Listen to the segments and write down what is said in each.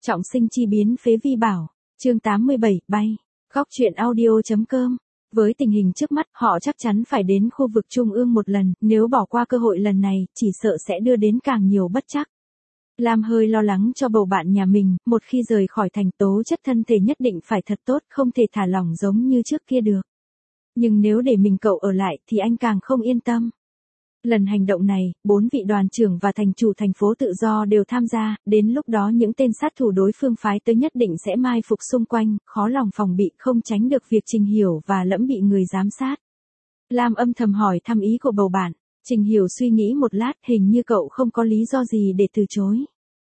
Trọng sinh chi biến phế vi bảo. Chương 87, bay. Góc truyện audio.com. Với tình hình trước mắt, họ chắc chắn phải đến khu vực Trung ương một lần, nếu bỏ qua cơ hội lần này, chỉ sợ sẽ đưa đến càng nhiều bất trắc. Lam hơi lo lắng cho bầu bạn nhà mình, một khi rời khỏi thành tố chất thân thể nhất định phải thật tốt, không thể thả lỏng giống như trước kia được. Nhưng nếu để mình cậu ở lại thì anh càng không yên tâm. Lần hành động này, 4 vị đoàn trưởng và thành chủ thành phố tự do đều tham gia, đến lúc đó những tên sát thủ đối phương phái tới nhất định sẽ mai phục xung quanh, khó lòng phòng bị, không tránh được việc Trình Hiểu và Lẫm bị người giám sát. Lam âm thầm hỏi thăm ý của bầu bạn. Trình Hiểu suy nghĩ một lát, hình như cậu không có lý do gì để từ chối.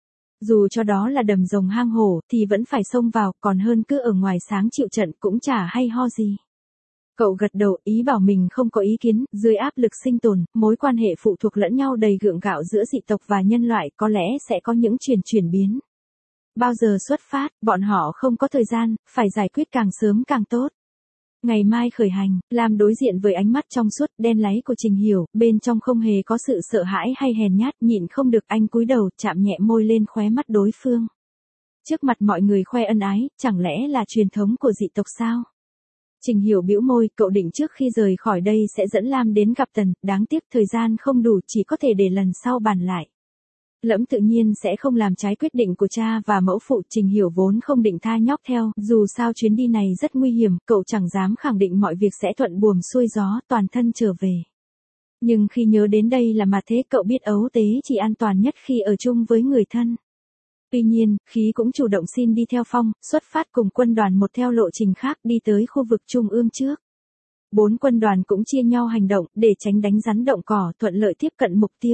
Dù cho đó là đầm rồng hang hổ thì vẫn phải xông vào, còn hơn cứ ở ngoài sáng chịu trận cũng chả hay ho gì. Cậu gật đầu, ý bảo mình không có ý kiến, dưới áp lực sinh tồn, mối quan hệ phụ thuộc lẫn nhau đầy gượng gạo giữa dị tộc và nhân loại có lẽ sẽ có những chuyển biến. Bao giờ xuất phát, bọn họ không có thời gian, phải giải quyết càng sớm càng tốt. Ngày mai khởi hành, Lam đối diện với ánh mắt trong suốt đen láy của Trình Hiểu, bên trong không hề có sự sợ hãi hay hèn nhát, nhịn không được anh cúi đầu chạm nhẹ môi lên khóe mắt đối phương. Trước mặt mọi người khoe ân ái, chẳng lẽ là truyền thống của dị tộc sao? Trình Hiểu bĩu môi, cậu định trước khi rời khỏi đây sẽ dẫn Lam đến gặp Tần, đáng tiếc thời gian không đủ, chỉ có thể để lần sau bàn lại. Lẫm tự nhiên sẽ không làm trái quyết định của cha và mẫu phụ. Trình Hiểu vốn không định tha nhóc theo, dù sao chuyến đi này rất nguy hiểm, cậu chẳng dám khẳng định mọi việc sẽ thuận buồm xuôi gió, toàn thân trở về. Nhưng khi nhớ đến đây là mà thế, cậu biết ấu tế chỉ an toàn nhất khi ở chung với người thân. Tuy nhiên, Khí cũng chủ động xin đi theo Phong, xuất phát cùng quân đoàn một theo lộ trình khác đi tới khu vực Trung ương trước. 4 quân đoàn cũng chia nhau hành động, để tránh đánh rắn động cỏ, thuận lợi tiếp cận mục tiêu.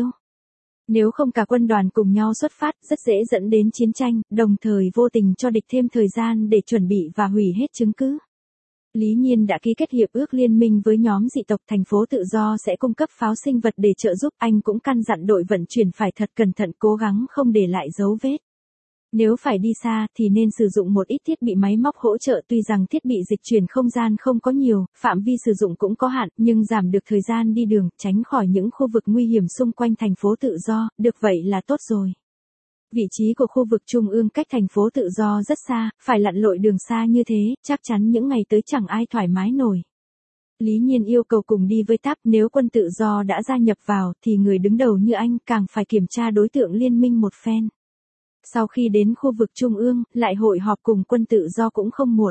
Nếu không cả quân đoàn cùng nhau xuất phát, rất dễ dẫn đến chiến tranh, đồng thời vô tình cho địch thêm thời gian để chuẩn bị và hủy hết chứng cứ. Lý Nhiên đã ký kết hiệp ước liên minh với nhóm dị tộc thành phố tự do sẽ cung cấp pháo sinh vật để trợ giúp, anh cũng căn dặn đội vận chuyển phải thật cẩn thận, cố gắng không để lại dấu vết. Nếu phải đi xa thì nên sử dụng một ít thiết bị máy móc hỗ trợ, tuy rằng thiết bị dịch chuyển không gian không có nhiều, phạm vi sử dụng cũng có hạn, nhưng giảm được thời gian đi đường, tránh khỏi những khu vực nguy hiểm xung quanh thành phố tự do, được vậy là tốt rồi. Vị trí của khu vực Trung ương cách thành phố tự do rất xa, phải lặn lội đường xa như thế, chắc chắn những ngày tới chẳng ai thoải mái nổi. Lý Nhiên yêu cầu cùng đi với TAP, nếu quân tự do đã gia nhập vào thì người đứng đầu như anh càng phải kiểm tra đối tượng liên minh một phen. Sau khi đến khu vực Trung ương, lại hội họp cùng quân tự do cũng không muộn.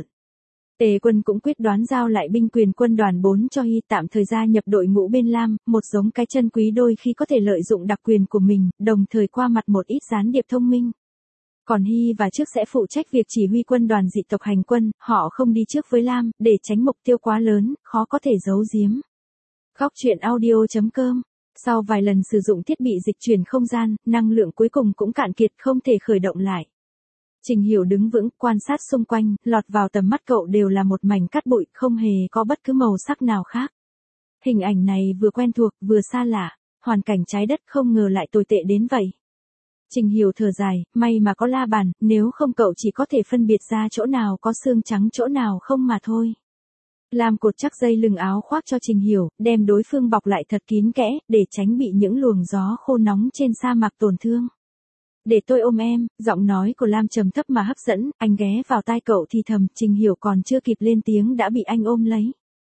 Tề Quân cũng quyết đoán giao lại binh quyền quân đoàn 4 cho Hy, tạm thời gia nhập đội ngũ bên Lam, một giống cái chân quý đôi khi có thể lợi dụng đặc quyền của mình, đồng thời qua mặt một ít gián điệp thông minh. Còn Hy và Trước sẽ phụ trách việc chỉ huy quân đoàn dị tộc hành quân, họ không đi trước với Lam, để tránh mục tiêu quá lớn, khó có thể giấu giếm. Góc truyện audio.com. Sau vài lần sử dụng thiết bị dịch chuyển không gian, năng lượng cuối cùng cũng cạn kiệt, không thể khởi động lại. Trình Hiểu đứng vững, quan sát xung quanh, lọt vào tầm mắt cậu đều là một mảnh cát bụi, không hề có bất cứ màu sắc nào khác. Hình ảnh này vừa quen thuộc, vừa xa lạ, hoàn cảnh trái đất không ngờ lại tồi tệ đến vậy. Trình Hiểu thở dài, may mà có la bàn, nếu không cậu chỉ có thể phân biệt ra chỗ nào có xương trắng chỗ nào không mà thôi. Lam cột chắc dây lưng áo khoác cho Trình Hiểu, đem đối phương bọc lại thật kín kẽ, để tránh bị những luồng gió khô nóng trên sa mạc tổn thương. Để tôi ôm em, giọng nói của Lam trầm thấp mà hấp dẫn, anh ghé vào tai cậu thì thầm, Trình Hiểu còn chưa kịp lên tiếng đã bị anh ôm lấy.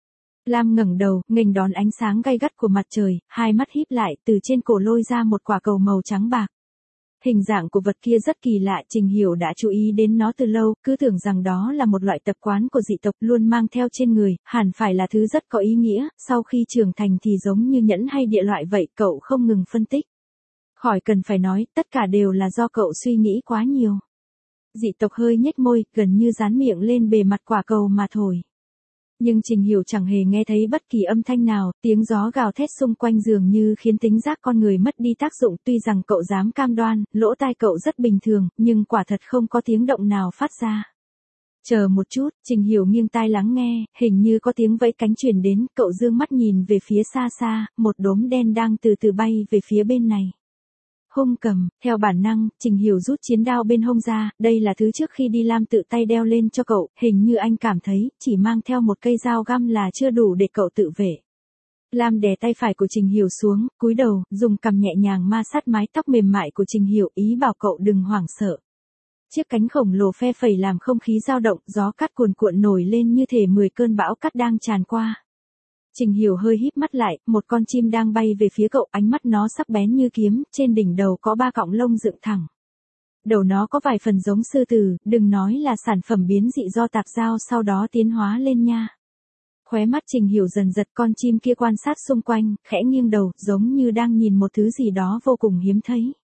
Lam ngẩng đầu, nghênh đón ánh sáng gay gắt của mặt trời, hai mắt híp lại, từ trên cổ lôi ra một quả cầu màu trắng bạc. Hình dạng của vật kia rất kỳ lạ, Trình Hiểu đã chú ý đến nó từ lâu, cứ tưởng rằng đó là một loại tập quán của dị tộc luôn mang theo trên người, hẳn phải là thứ rất có ý nghĩa, sau khi trưởng thành thì giống như nhẫn hay địa loại vậy, cậu không ngừng phân tích. Khỏi cần phải nói, tất cả đều là do cậu suy nghĩ quá nhiều. Dị tộc hơi nhếch môi, gần như dán miệng lên bề mặt quả cầu mà thổi. Nhưng Trình Hiểu chẳng hề nghe thấy bất kỳ âm thanh nào, tiếng gió gào thét xung quanh dường như khiến tính giác con người mất đi tác dụng, tuy rằng cậu dám cam đoan, lỗ tai cậu rất bình thường, nhưng quả thật không có tiếng động nào phát ra. Chờ một chút, Trình Hiểu nghiêng tai lắng nghe, hình như có tiếng vẫy cánh truyền đến, cậu dương mắt nhìn về phía xa xa, một đốm đen đang từ từ bay về phía bên này. Hung cầm, theo bản năng, Trình Hiểu rút chiến đao bên hông ra, đây là thứ trước khi đi Lam tự tay đeo lên cho cậu, hình như anh cảm thấy, chỉ mang theo một cây dao găm là chưa đủ để cậu tự vệ. Lam đè tay phải của Trình Hiểu xuống, cúi đầu, dùng cằm nhẹ nhàng ma sát mái tóc mềm mại của Trình Hiểu, ý bảo cậu đừng hoảng sợ. Chiếc cánh khổng lồ phe phẩy làm không khí dao động, gió cát cuồn cuộn nổi lên như thể 10 cơn bão cát đang tràn qua. Trình Hiểu hơi híp mắt lại, một con chim đang bay về phía cậu, ánh mắt nó sắc bén như kiếm, trên đỉnh đầu có 3 cọng lông dựng thẳng. Đầu nó có vài phần giống sư tử, đừng nói là sản phẩm biến dị do tạp giao sau đó tiến hóa lên nha. Khóe mắt Trình Hiểu dần giật, con chim kia quan sát xung quanh, khẽ nghiêng đầu, giống như đang nhìn một thứ gì đó vô cùng hiếm thấy.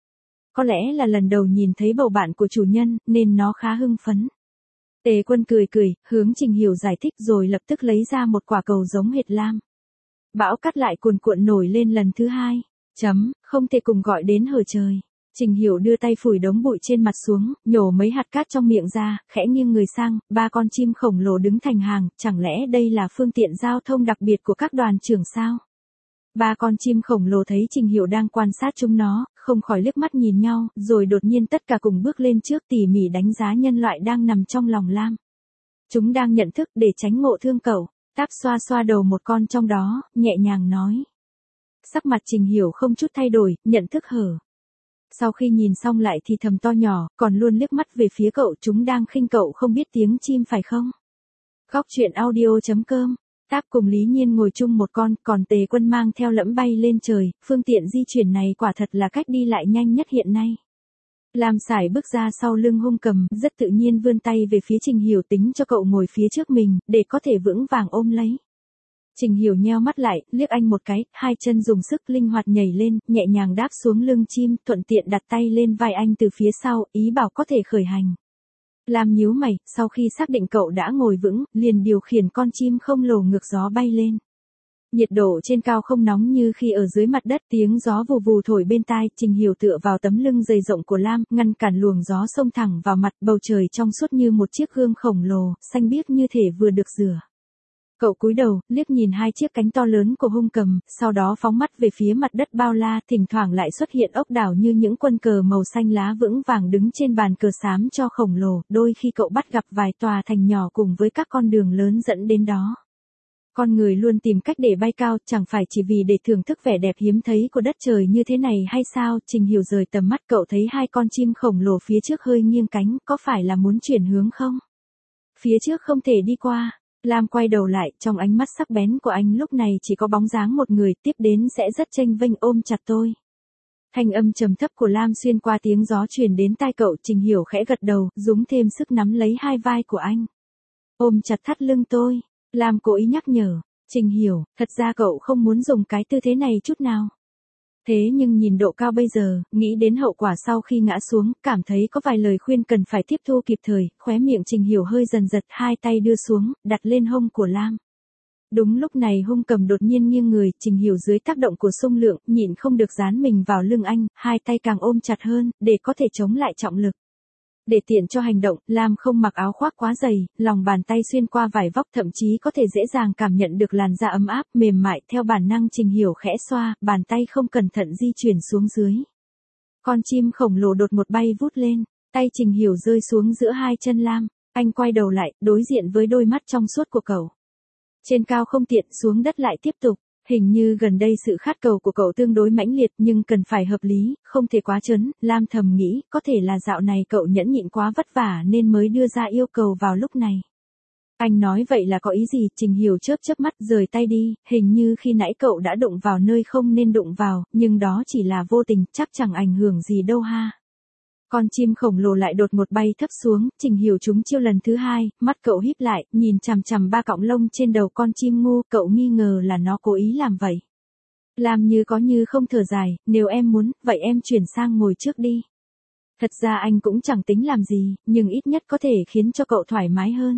Có lẽ là lần đầu nhìn thấy bầu bạn của chủ nhân, nên nó khá hưng phấn. Tề Quân cười cười, hướng Trình Hiểu giải thích rồi lập tức lấy ra một quả cầu giống hệt lam. Bão cát lại cuồn cuộn nổi lên lần thứ 2. Không thể cùng gọi đến hở trời. Trình Hiểu đưa tay phủi đống bụi trên mặt xuống, nhổ mấy hạt cát trong miệng ra, khẽ nghiêng người sang, 3 con chim khổng lồ đứng thành hàng, chẳng lẽ đây là phương tiện giao thông đặc biệt của các đoàn trưởng sao? 3 con chim khổng lồ thấy Trình Hiểu đang quan sát chúng nó, không khỏi liếc mắt nhìn nhau, rồi đột nhiên tất cả cùng bước lên trước tỉ mỉ đánh giá nhân loại đang nằm trong lòng lam. Chúng đang nhận thức để tránh ngộ thương cậu, Táp xoa xoa đầu một con trong đó, nhẹ nhàng nói. Sắc mặt Trình Hiểu không chút thay đổi, nhận thức hở. Sau khi nhìn xong lại thì thầm to nhỏ, còn luôn liếc mắt về phía cậu, chúng đang khinh cậu không biết tiếng chim phải không? Góc truyện audio.com. Táp cùng Lý Nhiên ngồi chung một con, còn Tề Quân mang theo lẫm bay lên trời, phương tiện di chuyển này quả thật là cách đi lại nhanh nhất hiện nay. Lam Sải bước ra sau lưng Hung Cầm, rất tự nhiên vươn tay về phía Trình Hiểu tính cho cậu ngồi phía trước mình, để có thể vững vàng ôm lấy. Trình Hiểu nheo mắt lại, liếc anh một cái, hai chân dùng sức linh hoạt nhảy lên, nhẹ nhàng đáp xuống lưng chim, thuận tiện đặt tay lên vai anh từ phía sau, ý bảo có thể khởi hành. Lam nhíu mày, sau khi xác định cậu đã ngồi vững, liền điều khiển con chim không lồ ngược gió bay lên. Nhiệt độ trên cao không nóng như khi ở dưới mặt đất, tiếng gió vù vù thổi bên tai, Trình Hiểu tựa vào tấm lưng dày rộng của Lam, ngăn cản luồng gió xông thẳng vào mặt, bầu trời trong suốt như một chiếc gương khổng lồ, xanh biếc như thể vừa được rửa. Cậu cúi đầu, liếc nhìn hai chiếc cánh to lớn của Hung Cầm, sau đó phóng mắt về phía mặt đất bao la, thỉnh thoảng lại xuất hiện ốc đảo như những quân cờ màu xanh lá vững vàng đứng trên bàn cờ xám cho khổng lồ, đôi khi cậu bắt gặp vài tòa thành nhỏ cùng với các con đường lớn dẫn đến đó. Con người luôn tìm cách để bay cao, chẳng phải chỉ vì để thưởng thức vẻ đẹp hiếm thấy của đất trời như thế này hay sao? Trình Hiểu rời tầm mắt, cậu thấy hai con chim khổng lồ phía trước hơi nghiêng cánh, có phải là muốn chuyển hướng không? Phía trước không thể đi qua. Lam quay đầu lại, trong ánh mắt sắc bén của anh lúc này chỉ có bóng dáng một người, tiếp đến sẽ rất chênh vênh ôm chặt tôi. Thanh âm trầm thấp của Lam xuyên qua tiếng gió truyền đến tai cậu, Trình Hiểu khẽ gật đầu, dúng thêm sức nắm lấy hai vai của anh. Ôm chặt thắt lưng tôi. Lam cố ý nhắc nhở. Trình Hiểu, thật ra cậu không muốn dùng cái tư thế này chút nào. Thế nhưng nhìn độ cao bây giờ, nghĩ đến hậu quả sau khi ngã xuống, cảm thấy có vài lời khuyên cần phải tiếp thu kịp thời, khóe miệng Trình Hiểu hơi dần giật, hai tay đưa xuống, đặt lên hông của Lam. Đúng lúc này Hung Cầm đột nhiên nghiêng người, Trình Hiểu dưới tác động của xung lượng, nhịn không được dán mình vào lưng anh, hai tay càng ôm chặt hơn, để có thể chống lại trọng lực. Để tiện cho hành động, Lam không mặc áo khoác quá dày, lòng bàn tay xuyên qua vải vóc thậm chí có thể dễ dàng cảm nhận được làn da ấm áp, mềm mại, theo bản năng Trình Hiểu khẽ xoa, bàn tay không cẩn thận di chuyển xuống dưới. Con chim khổng lồ đột một bay vút lên, tay Trình Hiểu rơi xuống giữa hai chân Lam, anh quay đầu lại, đối diện với đôi mắt trong suốt của cậu. Trên cao không tiện, xuống đất lại tiếp tục. Hình như gần đây sự khát cầu của cậu tương đối mãnh liệt nhưng cần phải hợp lý, không thể quá chấn, Lam thầm nghĩ, có thể là dạo này cậu nhẫn nhịn quá vất vả nên mới đưa ra yêu cầu vào lúc này. Anh nói vậy là có ý gì? Trình Hiểu chớp chớp mắt rời tay đi, hình như khi nãy cậu đã đụng vào nơi không nên đụng vào, nhưng đó chỉ là vô tình, chắc chẳng ảnh hưởng gì đâu ha. Con chim khổng lồ lại đột một bay thấp xuống, Trình Hiểu trúng chiêu lần thứ hai, mắt cậu híp lại, nhìn chằm chằm ba cọng lông trên đầu con chim ngu, cậu nghi ngờ là nó cố ý làm vậy. Làm như có như không thở dài, nếu em muốn, vậy em chuyển sang ngồi trước đi. Thật ra anh cũng chẳng tính làm gì, nhưng ít nhất có thể khiến cho cậu thoải mái hơn.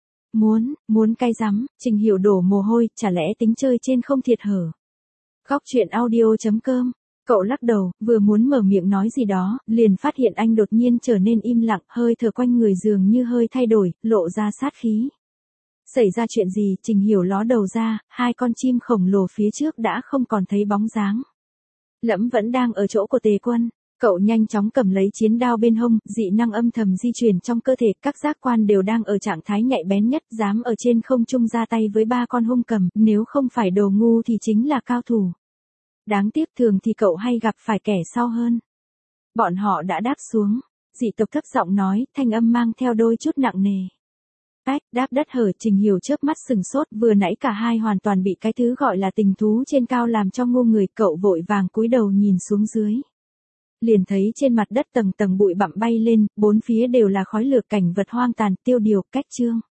Muốn cay rắm, Trình Hiểu đổ mồ hôi, chả lẽ tính chơi trên không thiệt hở. Góc truyện audio.com. Cậu lắc đầu, vừa muốn mở miệng nói gì đó, liền phát hiện anh đột nhiên trở nên im lặng, hơi thở quanh người dường như hơi thay đổi, lộ ra sát khí. Xảy ra chuyện gì? Trình Hiểu ló đầu ra, hai con chim khổng lồ phía trước đã không còn thấy bóng dáng. Lẫm vẫn đang ở chỗ của Tề Quân. Cậu nhanh chóng cầm lấy chiến đao bên hông, dị năng âm thầm di chuyển trong cơ thể, các giác quan đều đang ở trạng thái nhạy bén nhất, dám ở trên không trung ra tay với ba con hung cầm, nếu không phải đồ ngu thì chính là cao thủ. Đáng tiếc thường thì cậu hay gặp phải kẻ sau hơn. Bọn họ đã đáp xuống. Dị tộc thấp giọng nói, thanh âm mang theo đôi chút nặng nề. Ách, đáp đất hở. Trình Hiểu chớp mắt sừng sốt, vừa nãy cả hai hoàn toàn bị cái thứ gọi là tình thú trên cao làm cho ngu người, cậu vội vàng cúi đầu nhìn xuống dưới. Liền thấy trên mặt đất tầng tầng bụi bặm bay lên, bốn phía đều là khói lửa, cảnh vật hoang tàn, tiêu điều, cách trương.